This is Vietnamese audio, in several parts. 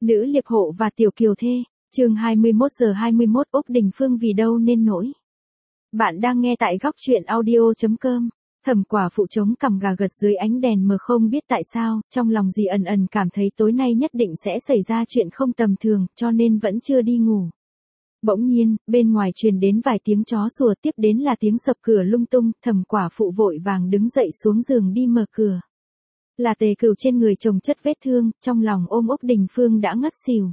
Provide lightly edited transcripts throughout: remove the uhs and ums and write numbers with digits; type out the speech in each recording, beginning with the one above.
Nữ liệp hộ và tiểu kiều thê, chương 21:21 Úc Đình Phương vì đâu nên nổi. Bạn đang nghe tại góc truyện audio.com. Thẩm Quả Phụ chống cằm gà gật dưới ánh đèn mờ, không biết tại sao, trong lòng dì ẩn ẩn cảm thấy tối nay nhất định sẽ xảy ra chuyện không tầm thường, cho nên vẫn chưa đi ngủ. Bỗng nhiên, bên ngoài truyền đến vài tiếng chó sủa, tiếp đến là tiếng sập cửa lung tung. Thẩm Quả Phụ vội vàng đứng dậy xuống giường đi mở cửa. Là Tề Cửu trên người chồng chất vết thương, trong lòng ôm Úc Đình Phương đã ngất xỉu.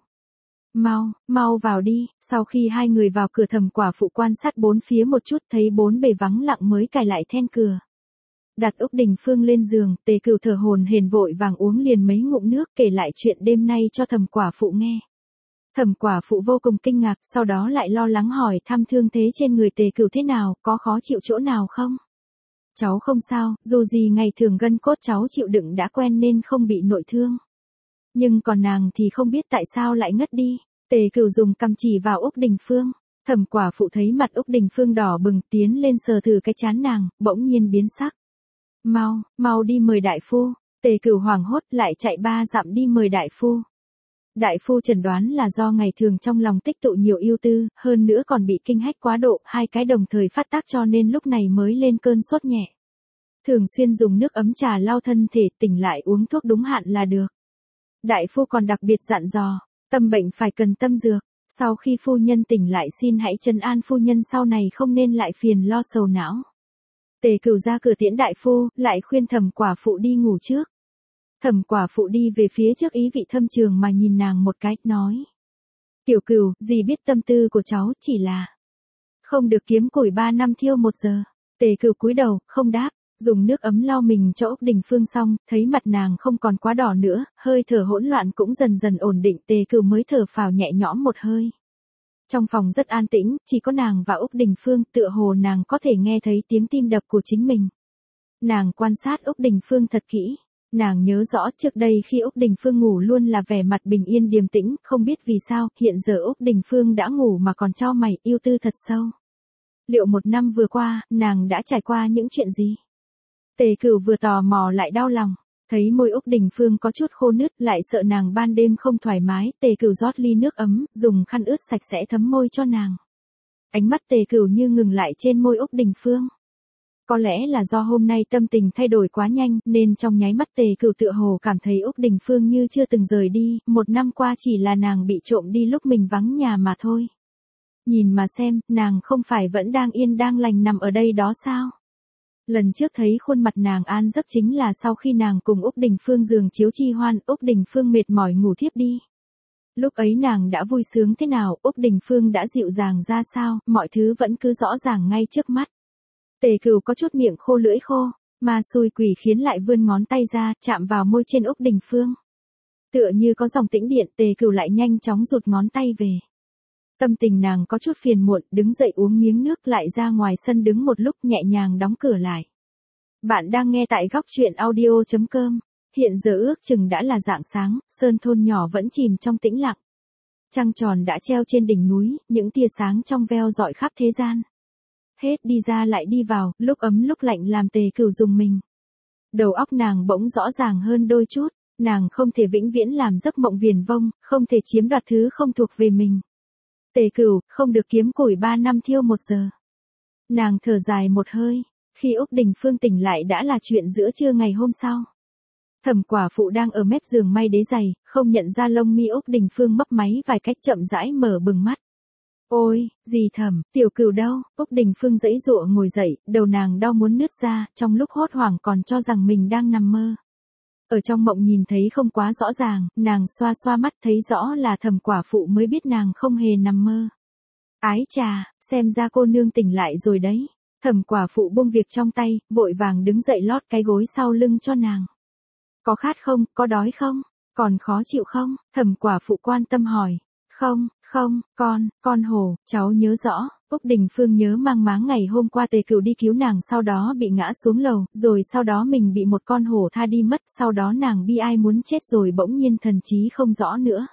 Mau vào đi. Sau khi hai người vào cửa, Thẩm Quả Phụ quan sát bốn phía một chút, thấy bốn bề vắng lặng mới cài lại then cửa. Đặt Úc Đình Phương lên giường, Tề Cửu thở hổn hển vội vàng uống liền mấy ngụm nước, kể lại chuyện đêm nay cho Thẩm Quả Phụ nghe. Thẩm Quả Phụ vô cùng kinh ngạc, sau đó lại lo lắng hỏi thăm thương thế trên người Tề Cửu thế nào, có khó chịu chỗ nào không? Cháu không sao, dù gì ngày thường gân cốt cháu chịu đựng đã quen nên không bị nội thương. Nhưng còn nàng thì không biết tại sao lại ngất đi. Tề Cửu dùng cằm chỉ vào Úc Đình Phương. Thẩm Quả Phụ thấy mặt Úc Đình Phương đỏ bừng, tiến lên sờ thử cái trán nàng, bỗng nhiên biến sắc. Mau đi mời đại phu. Tề Cửu hoảng hốt lại chạy 3 dặm đi mời đại phu. Đại phu chẩn đoán là do ngày thường trong lòng tích tụ nhiều ưu tư, hơn nữa còn bị kinh hách quá độ, hai cái đồng thời phát tác cho nên lúc này mới lên cơn sốt nhẹ. Thường xuyên dùng nước ấm trà lau thân thể, tỉnh lại uống thuốc đúng hạn là được. Đại phu còn đặc biệt dặn dò, tâm bệnh phải cần tâm dược, sau khi phu nhân tỉnh lại xin hãy trấn an phu nhân sau này không nên lại phiền lo sầu não. Tề Cửu ra cửa tiễn đại phu, lại khuyên Thẩm Quả Phụ đi ngủ trước. Thẩm Quả Phụ đi về phía trước ý vị thâm trường mà nhìn nàng một cái, nói. Tiểu Cửu, dì biết tâm tư của cháu, chỉ là không được kiếm củi 3 năm thiêu 1 giờ. Tề Cửu cúi đầu, không đáp, dùng nước ấm lau mình cho Úc Đình Phương xong, thấy mặt nàng không còn quá đỏ nữa, hơi thở hỗn loạn cũng dần dần ổn định, Tề Cửu mới thở phào nhẹ nhõm một hơi. Trong phòng rất an tĩnh, chỉ có nàng và Úc Đình Phương, tựa hồ nàng có thể nghe thấy tiếng tim đập của chính mình. Nàng quan sát Úc Đình Phương thật kỹ. Nàng nhớ rõ trước đây khi Úc Đình Phương ngủ luôn là vẻ mặt bình yên điềm tĩnh, không biết vì sao, hiện giờ Úc Đình Phương đã ngủ mà còn chau mày, ưu tư thật sâu. Liệu 1 năm vừa qua, nàng đã trải qua những chuyện gì? Tề Cửu vừa tò mò lại đau lòng, thấy môi Úc Đình Phương có chút khô nứt, lại sợ nàng ban đêm không thoải mái, Tề Cửu rót ly nước ấm, dùng khăn ướt sạch sẽ thấm môi cho nàng. Ánh mắt Tề Cửu như ngừng lại trên môi Úc Đình Phương. Có lẽ là do hôm nay tâm tình thay đổi quá nhanh, nên trong nháy mắt Tề Cửu tựa hồ cảm thấy Úc Đình Phương như chưa từng rời đi, 1 năm qua chỉ là nàng bị trộm đi lúc mình vắng nhà mà thôi. Nhìn mà xem, nàng không phải vẫn đang yên đang lành nằm ở đây đó sao? Lần trước thấy khuôn mặt nàng an giấc chính là sau khi nàng cùng Úc Đình Phương giường chiếu chi hoan, Úc Đình Phương mệt mỏi ngủ thiếp đi. Lúc ấy nàng đã vui sướng thế nào, Úc Đình Phương đã dịu dàng ra sao, mọi thứ vẫn cứ rõ ràng ngay trước mắt. Tề Cửu có chút miệng khô lưỡi khô, mà xui quỷ khiến lại vươn ngón tay ra, chạm vào môi trên Úc Đình Phương. Tựa như có dòng tĩnh điện, Tề Cửu lại nhanh chóng rụt ngón tay về. Tâm tình nàng có chút phiền muộn, đứng dậy uống miếng nước, lại ra ngoài sân đứng một lúc, nhẹ nhàng đóng cửa lại. Bạn đang nghe tại góc truyện audio.com. Hiện giờ ước chừng đã là rạng sáng, sơn thôn nhỏ vẫn chìm trong tĩnh lặng. Trăng tròn đã treo trên đỉnh núi, những tia sáng trong veo rọi khắp thế gian. Hết đi ra lại đi vào, lúc ấm lúc lạnh làm Tề Cửu rùng mình. Đầu óc nàng bỗng rõ ràng hơn đôi chút, nàng không thể vĩnh viễn làm giấc mộng viển vông, không thể chiếm đoạt thứ không thuộc về mình. Tề Cửu, không được kiếm củi 3 năm thiêu 1 giờ. Nàng thở dài một hơi, khi Úc Đình Phương tỉnh lại đã là chuyện giữa trưa ngày hôm sau. Thẩm Quả Phụ đang ở mép giường may đế giày, không nhận ra lông mi Úc Đình Phương mấp máy vài cách chậm rãi mở bừng mắt. Ôi, dì Thẩm, Tiểu Cửu đâu? Úc Đình Phương giãy giụa ngồi dậy, đầu nàng đau muốn nứt ra, trong lúc hốt hoảng còn cho rằng mình đang nằm mơ. Ở trong mộng nhìn thấy không quá rõ ràng, nàng xoa xoa mắt thấy rõ là Thẩm Quả Phụ mới biết nàng không hề nằm mơ. Ái chà, xem ra cô nương tỉnh lại rồi đấy. Thẩm Quả Phụ buông việc trong tay, vội vàng đứng dậy lót cái gối sau lưng cho nàng. Có khát không, có đói không, còn khó chịu không? Thẩm Quả Phụ quan tâm hỏi. Không, con Hồ, cháu nhớ rõ. Úc Đình Phương nhớ mang máng ngày hôm qua Tề Cửu đi cứu nàng, sau đó bị ngã xuống lầu, rồi sau đó mình bị một con hổ tha đi mất, sau đó nàng bi ai muốn chết rồi bỗng nhiên thần trí không rõ nữa.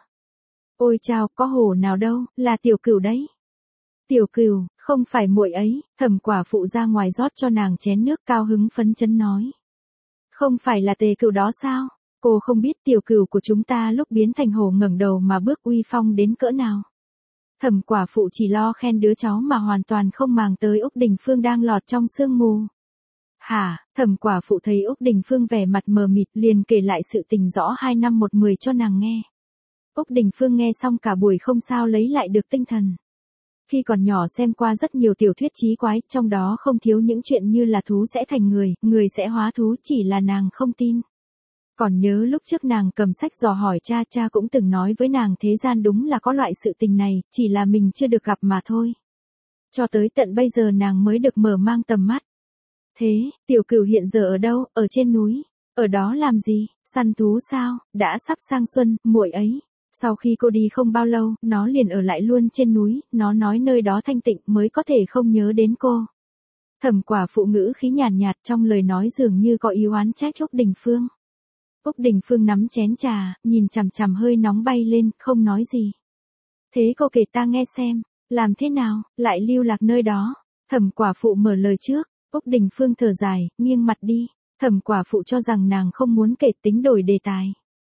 Ôi chao, có hổ nào đâu, là Tiểu Cửu đấy. Tiểu Cửu, không phải muội ấy. Thẩm Quả Phụ ra ngoài rót cho nàng chén nước, cao hứng phấn chấn nói. Không phải là Tề Cửu đó sao? Cô không biết tiểu cửu của chúng ta lúc biến thành hổ ngẩng đầu mà bước uy phong đến cỡ nào. Thẩm quả phụ chỉ lo khen đứa cháu mà hoàn toàn không màng tới Úc Đình Phương đang lọt trong sương mù. Hả, thẩm quả phụ thấy Úc Đình Phương vẻ mặt mờ mịt liền kể lại sự tình rõ 2 năm 1 10 cho nàng nghe. Úc Đình Phương nghe xong cả buổi không sao lấy lại được tinh thần. Khi còn nhỏ xem qua rất nhiều tiểu thuyết chí quái, trong đó không thiếu những chuyện như là thú sẽ thành người, người sẽ hóa thú, chỉ là nàng không tin. Còn nhớ lúc trước nàng cầm sách dò hỏi cha, cha cũng từng nói với nàng thế gian đúng là có loại sự tình này, chỉ là mình chưa được gặp mà thôi. Cho tới tận bây giờ nàng mới được mở mang tầm mắt. Thế, tiểu cửu hiện giờ ở đâu, ở trên núi, ở đó làm gì, săn thú sao, đã sắp sang xuân, muội ấy. Sau khi cô đi không bao lâu, nó liền ở lại luôn trên núi, nó nói nơi đó thanh tịnh mới có thể không nhớ đến cô. Thẩm quả phụ ngữ khí nhàn nhạt trong lời nói dường như có ý oán trách Úc Đình Phương. Úc Đình Phương nắm chén trà, nhìn chằm chằm hơi nóng bay lên, không nói gì. Thế cô kể ta nghe xem, làm thế nào, lại lưu lạc nơi đó. Thẩm quả phụ mở lời trước, Úc Đình Phương thở dài, nghiêng mặt đi. Thẩm quả phụ cho rằng nàng không muốn kể tính đổi đề tài.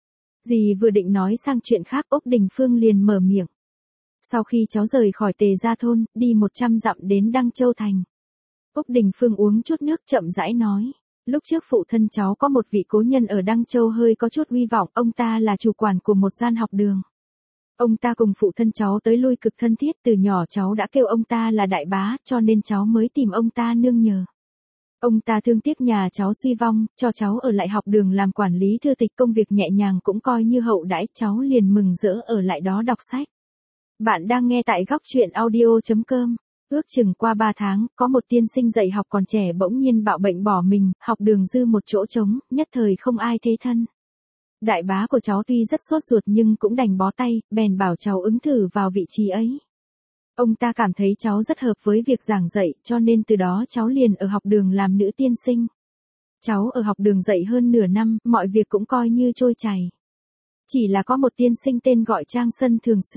Dì vừa định nói sang chuyện khác Úc Đình Phương liền mở miệng. Sau khi cháu rời khỏi Tề Gia thôn, đi 100 dặm đến Đăng Châu Thành. Úc Đình Phương uống chút nước chậm rãi nói. Lúc trước phụ thân cháu có một vị cố nhân ở Đăng Châu hơi có chút uy vọng, ông ta là chủ quản của một gian học đường. Ông ta cùng phụ thân cháu tới lui cực thân thiết, từ nhỏ cháu đã kêu ông ta là đại bá, cho nên cháu mới tìm ông ta nương nhờ. Ông ta thương tiếc nhà cháu suy vong, cho cháu ở lại học đường làm quản lý thư tịch, công việc nhẹ nhàng cũng coi như hậu đãi, cháu liền mừng rỡ ở lại đó đọc sách. Bạn đang nghe tại góc truyện audio.com. Ước chừng qua 3 tháng, có một tiên sinh dạy học còn trẻ bỗng nhiên bạo bệnh bỏ mình, học đường dư một chỗ trống, nhất thời không ai thế thân. Đại bá của cháu tuy rất sốt ruột nhưng cũng đành bó tay, bèn bảo cháu ứng thử vào vị trí ấy. Ông ta cảm thấy cháu rất hợp với việc giảng dạy, cho nên từ đó cháu liền ở học đường làm nữ tiên sinh. Cháu ở học đường dạy hơn nửa năm, mọi việc cũng coi như trôi chảy. Chỉ là có một tiên sinh tên gọi Trang Sân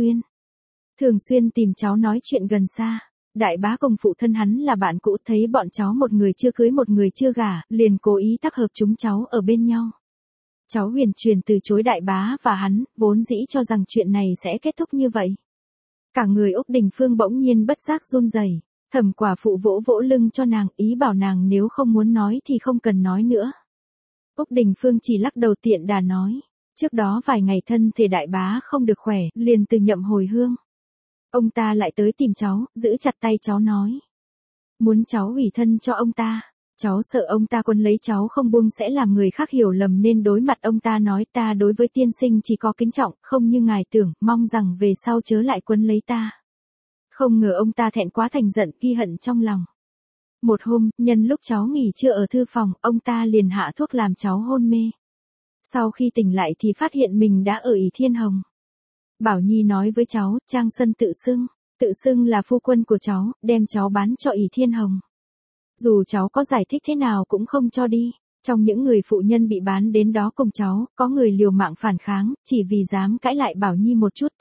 thường xuyên tìm cháu nói chuyện gần xa. Đại bá cùng phụ thân hắn là bạn cũ, thấy bọn cháu một người chưa cưới một người chưa gả, liền cố ý tác hợp chúng cháu ở bên nhau. Cháu huyền truyền từ chối đại bá và hắn, vốn dĩ cho rằng chuyện này sẽ kết thúc như vậy. Cả người Úc Đình Phương bỗng nhiên bất giác run rẩy. Thẩm quả phụ vỗ vỗ lưng cho nàng, ý bảo nàng nếu không muốn nói thì không cần nói nữa. Úc Đình Phương chỉ lắc đầu tiện đà nói. Trước đó vài ngày thân thể đại bá không được khỏe, liền từ nhậm hồi hương. Ông ta lại tới tìm cháu, giữ chặt tay cháu nói. Muốn cháu ủy thân cho ông ta. Cháu sợ ông ta quấn lấy cháu không buông sẽ làm người khác hiểu lầm nên đối mặt ông ta nói ta đối với tiên sinh chỉ có kính trọng, không như ngài tưởng, mong rằng về sau chớ lại quấn lấy ta. Không ngờ ông ta thẹn quá thành giận, ghi hận trong lòng. Một hôm, nhân lúc cháu nghỉ trưa ở thư phòng, ông ta liền hạ thuốc làm cháu hôn mê. Sau khi tỉnh lại thì phát hiện mình đã ở ỷ Thiên Hồng. Bảo Nhi nói với cháu, Trang Sân tự xưng là phu quân của cháu, đem cháu bán cho ỷ Thiên Hồng. Dù cháu có giải thích thế nào cũng không cho đi. Trong những người phụ nhân bị bán đến đó cùng cháu, có người liều mạng phản kháng, chỉ vì dám cãi lại Bảo Nhi một chút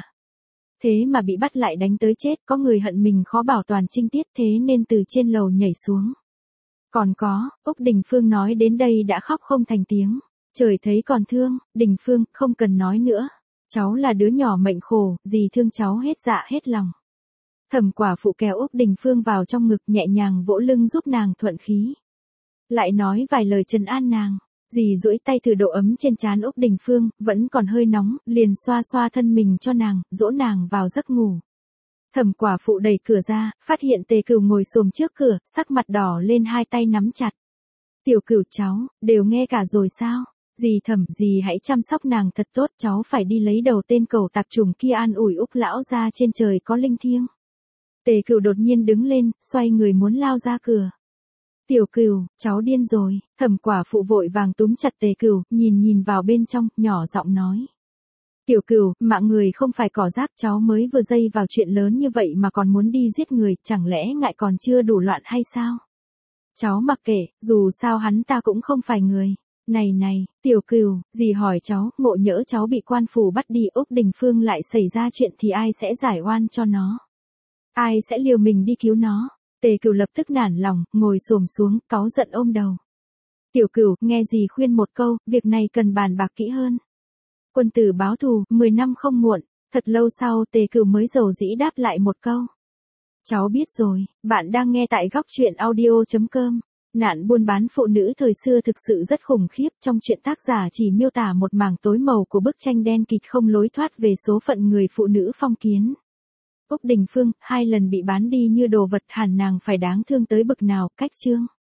thế mà bị bắt lại đánh tới chết, có người hận mình khó bảo toàn trinh tiết thế nên từ trên lầu nhảy xuống. Còn có, Úc Đình Phương nói đến đây đã khóc không thành tiếng. Trời thấy còn thương, Đình Phương, không cần nói nữa. Cháu là đứa nhỏ mệnh khổ, dì thương cháu hết dạ hết lòng. Thẩm quả phụ kéo Úc Đình Phương vào trong ngực nhẹ nhàng vỗ lưng giúp nàng thuận khí. Lại nói vài lời trấn an nàng. Dì duỗi tay thử độ ấm trên trán Úc Đình Phương, vẫn còn hơi nóng, liền xoa xoa thân mình cho nàng, dỗ nàng vào giấc ngủ. Thẩm quả phụ đẩy cửa ra, phát hiện Tề Cửu ngồi xổm trước cửa, sắc mặt đỏ lên, hai tay nắm chặt. Tiểu Cửu cháu, đều nghe cả rồi sao? Dì Thẩm, dì hãy chăm sóc nàng thật tốt, cháu phải đi lấy đầu tên cẩu tạp chủng kia an ủi Úc lão ra trên trời có linh thiêng. Tề Cửu đột nhiên đứng lên, xoay người muốn lao ra cửa. Tiểu Cửu, cháu điên rồi. Thẩm quả phụ vội vàng túm chặt Tề Cửu, nhìn vào bên trong, nhỏ giọng nói. Tiểu Cửu, mạng người không phải cỏ rác, cháu mới vừa dây vào chuyện lớn như vậy mà còn muốn đi giết người, chẳng lẽ ngại còn chưa đủ loạn hay sao? Cháu mặc kệ, dù sao hắn ta cũng không phải người. Này, Tiểu Cửu, dì hỏi cháu, ngộ nhỡ cháu bị quan phủ bắt đi, Úc Đình Phương lại xảy ra chuyện thì ai sẽ giải oan cho nó? Ai sẽ liều mình đi cứu nó? Tề Cửu lập tức nản lòng, ngồi xổm xuống, cáu giận ôm đầu. Tiểu Cửu, nghe dì khuyên một câu, việc này cần bàn bạc kỹ hơn. Quân tử báo thù, 10 năm không muộn. Thật lâu sau Tề Cửu mới dầu dĩ đáp lại một câu. Cháu biết rồi, bạn đang nghe tại góc truyện audio.com. Nạn buôn bán phụ nữ thời xưa thực sự rất khủng khiếp, trong truyện tác giả chỉ miêu tả một mảng tối màu của bức tranh đen kịt không lối thoát về số phận người phụ nữ phong kiến. Úc Đình Phương, 2 lần bị bán đi như đồ vật, hẳn nàng phải đáng thương tới bực nào. Cách chương